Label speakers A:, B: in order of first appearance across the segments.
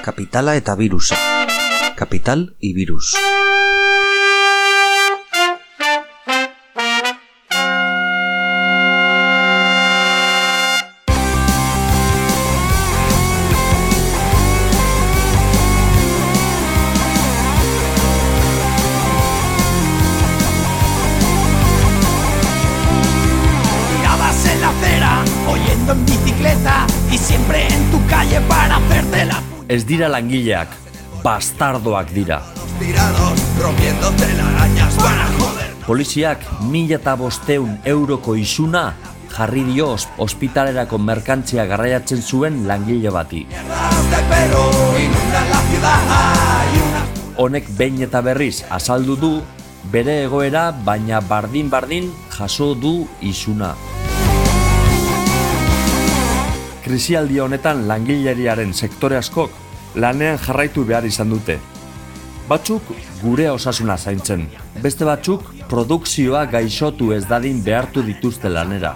A: Kapitala eta birusa. Kapital y virus.
B: En bicicleta y siempre en tu calle para hacerte la...
C: Ez dira langileak, bastardoak dira.
B: Tirados, rompiendo telarañas para joder.
C: Poliziak 1.500 euroko isuna jarri dio ospitalerako merkantzia garraiatzen zuen langile bati. Honek behin eta berriz azaldu du bere egoera, baina bardin jaso du isuna. Krisialdi honetan langileriaren sektore askok lanean jarraitu behar izan dute. Batzuk gure osasuna zaintzen, beste batzuk produkzioa gaixotu ez dadin behartu dituzte lanera.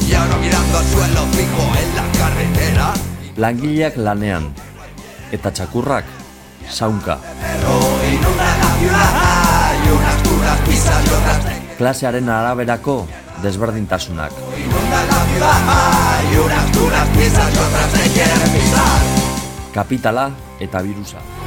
C: Langileak lanean, eta txakurrak zaunka. Klasearen araberako desberdintasunak. Kapitala eta birusa.